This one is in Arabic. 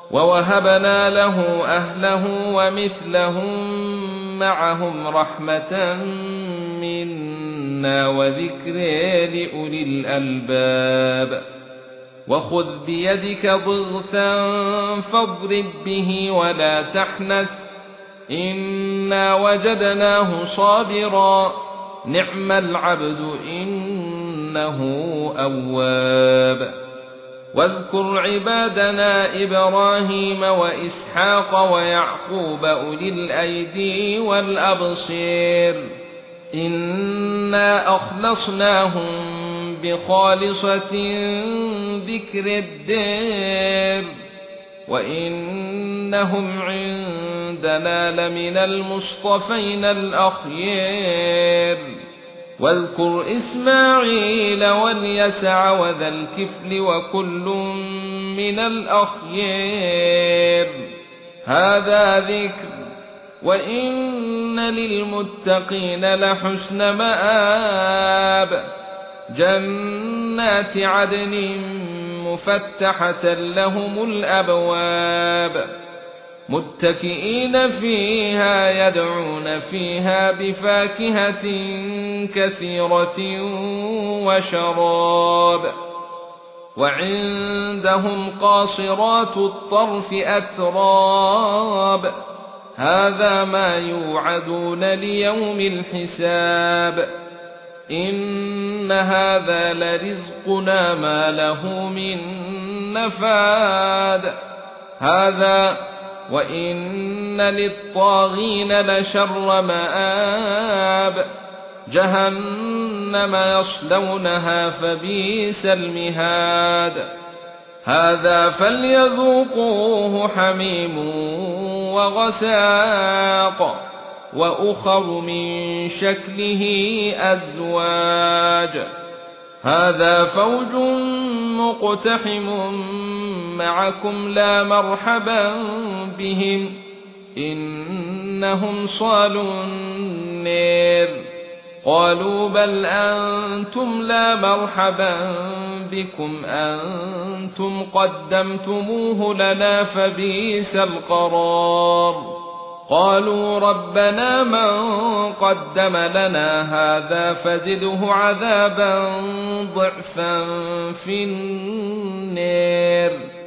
ووهبنا له أهله ومثلهم معهم رحمة منا وذكر لأولي الألباب وخذ بيدك ضغثا فاضرب به ولا تحنث إنا وجدناه صابرا نعم العبد إنه أواب واذكر عبادنا إبراهيم وإسحاق ويعقوب أولي الأيدي والأبصير إنا أخلصناهم بخالصة ذكر الدار وإنهم عندنا لمن المصطفين الأخيار واذكر إسماعيل واليسع وذا الكفل وكل من الأخيار هذا ذكر وإن للمتقين لحسن مآب جنات عدن مفتحة لهم الأبواب متكئين فيها يدعون فيها بفاكهة كثيرة وشراب وعندهم قاصرات الطرف أتراب هذا ما يوعدون ليوم الحساب إن هذا لرزقنا ما له من نفاد هذا وإن للطاغين لشر مآب جهنم يصلونها فبئس المهاد هذا فليذوقوه حميم وغساق وأخر من شكله أزواج هذا فوج مقتحم معكم لا مرحبا بهم إنهم صالوا النار قالوا بل أنتم لا مرحبا بكم أنتم قدمتموه لنا فبئس القرار قالوا ربنا من قدم لنا هذا فزده عذابا ضعفا في النار